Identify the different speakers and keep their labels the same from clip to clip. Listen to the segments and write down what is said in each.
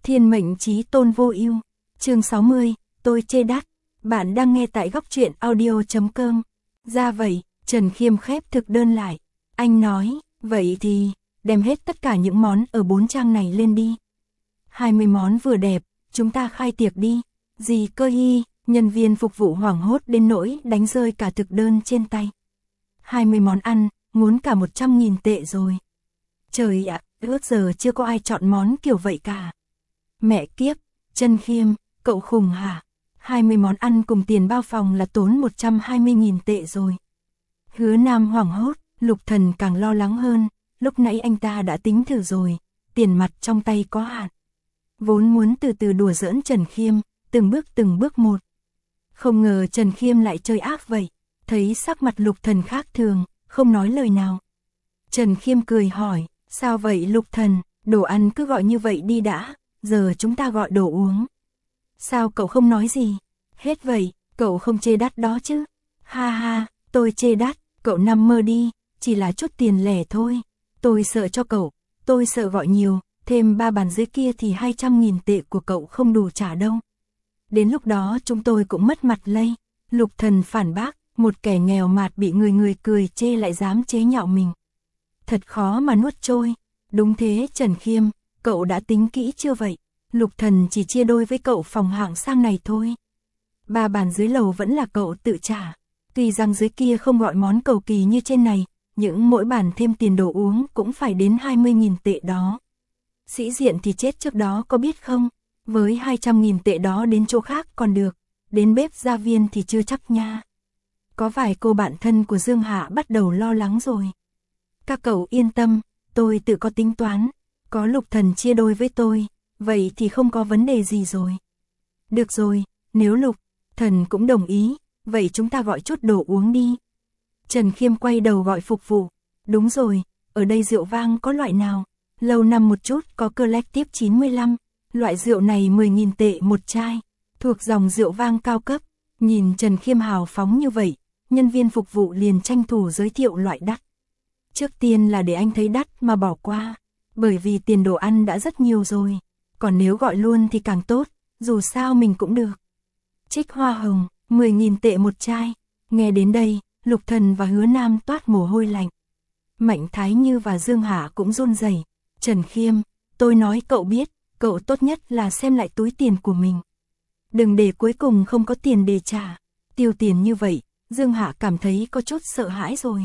Speaker 1: Thiên mệnh chí tôn vô ưu. Chương 60, tôi chê đắt. Bạn đang nghe tại góc truyện audio.com. Ra vậy, Trần Khiêm khép thực đơn lại. Anh nói, vậy thì, đem hết tất cả những món ở 4 trang này lên đi. 20 món vừa đẹp, chúng ta khai tiệc đi. Gì cơ hi, nhân viên phục vụ hoảng hốt đến nỗi đánh rơi cả thực đơn trên tay. 20 món ăn, muốn cả 100.000 tệ rồi. Trời ạ, ước giờ chưa có ai chọn món kiểu vậy cả. Mẹ kiếp, Trần Khiêm, cậu khùng hả? 20 món ăn cùng tiền bao phòng là tốn 120.000 tệ rồi. Hứa Nam hoảng hốt, Lục Thần càng lo lắng hơn, lúc nãy anh ta đã tính thử rồi, tiền mặt trong tay có hạn. Vốn muốn từ từ đùa giỡn Trần Khiêm, từng bước một. Không ngờ Trần Khiêm lại chơi ác vậy, thấy sắc mặt Lục Thần khác thường, không nói lời nào. Trần Khiêm cười hỏi, sao vậy Lục Thần, đồ ăn cứ gọi như vậy đi đã, giờ chúng ta gọi đồ uống. Sao cậu không nói gì? Hết vậy, cậu không chê đắt đó chứ? Ha ha, tôi chê đắt, cậu nằm mơ đi, chỉ là chút tiền lẻ thôi. Tôi sợ cho cậu, tôi sợ gọi nhiều, thêm 3 bàn dưới kia thì 200.000 tệ của cậu không đủ trả đâu. Đến lúc đó chúng tôi cũng mất mặt lây. Lục Thần phản bác, một kẻ nghèo mạt bị người cười chê lại dám chế nhạo mình. Thật khó mà nuốt trôi. Đúng thế Trần Khiêm, cậu đã tính kỹ chưa vậy? Lục Thần chỉ chia đôi với cậu phòng hạng sang này thôi. 3 bàn dưới lầu vẫn là cậu tự trả. Tuy rằng dưới kia không gọi món cầu kỳ như trên này, nhưng mỗi bàn thêm tiền đồ uống cũng phải đến 20.000 tệ đó. Sĩ diện thì chết trước đó có biết không? Với 200.000 tệ đó đến chỗ khác còn được, đến bếp gia viên thì chưa chắc nha. Có vài cô bạn thân của Dương Hạ bắt đầu lo lắng rồi. Các cậu yên tâm, tôi tự có tính toán, có Lục Thần chia đôi với tôi, vậy thì không có vấn đề gì rồi. Được rồi, nếu Lục Thần cũng đồng ý, vậy chúng ta gọi chút đồ uống đi. Trần Khiêm quay đầu gọi phục vụ, đúng rồi, ở đây rượu vang có loại nào? Lâu năm một chút có Collective 95, loại rượu này 10.000 tệ một chai, thuộc dòng rượu vang cao cấp. Nhìn Trần Khiêm hào phóng như vậy, nhân viên phục vụ liền tranh thủ giới thiệu loại đắt. Trước tiên là để anh thấy đắt mà bỏ qua, bởi vì tiền đồ ăn đã rất nhiều rồi, còn nếu gọi luôn thì càng tốt, dù sao mình cũng được. Trích hoa hồng, 10.000 tệ một chai. Nghe đến đây, Lục Thần và Hứa Nam toát mồ hôi lạnh. Mạnh Thái Như và Dương Hạ cũng run rẩy. Trần Khiêm, tôi nói cậu biết, cậu tốt nhất là xem lại túi tiền của mình. Đừng để cuối cùng không có tiền để trả. Tiêu tiền như vậy, Dương Hạ cảm thấy có chút sợ hãi rồi.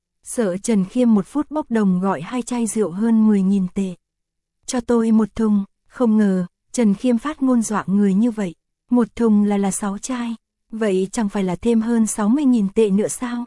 Speaker 1: Sợ Trần Khiêm 1 phút bốc đồng gọi 2 chai rượu hơn 10.000 tệ. Cho tôi 1 thùng, không ngờ, Trần Khiêm phát ngôn dọa người như vậy. 1 thùng là 6 chai, vậy chẳng phải là thêm hơn 60.000 tệ nữa sao?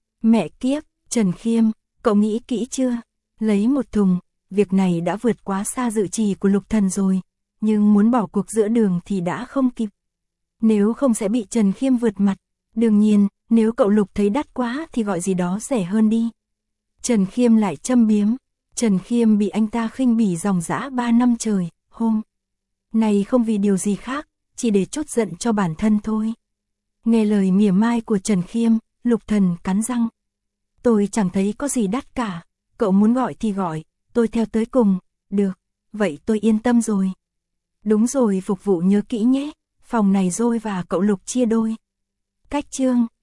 Speaker 1: Mẹ kiếp, Trần Khiêm, cậu nghĩ kỹ chưa? Lấy 1 thùng, việc này đã vượt quá xa dự trì của Lục Thần rồi, nhưng muốn bỏ cuộc giữa đường thì đã không kịp. Nếu không sẽ bị Trần Khiêm vượt mặt, đương nhiên, nếu cậu Lục thấy đắt quá thì gọi gì đó rẻ hơn đi. Trần Khiêm lại châm biếm, Trần Khiêm bị anh ta khinh bỉ dòng dã 3 năm trời, hôm này không vì điều gì khác, chỉ để trút giận cho bản thân thôi. Nghe lời mỉa mai của Trần Khiêm, Lục Thần cắn răng. Tôi chẳng thấy có gì đắt cả, cậu muốn gọi thì gọi, tôi theo tới cùng, được, vậy tôi yên tâm rồi. Đúng rồi, phục vụ nhớ kỹ nhé, phòng này rồi và cậu Lục chia đôi. Cách chương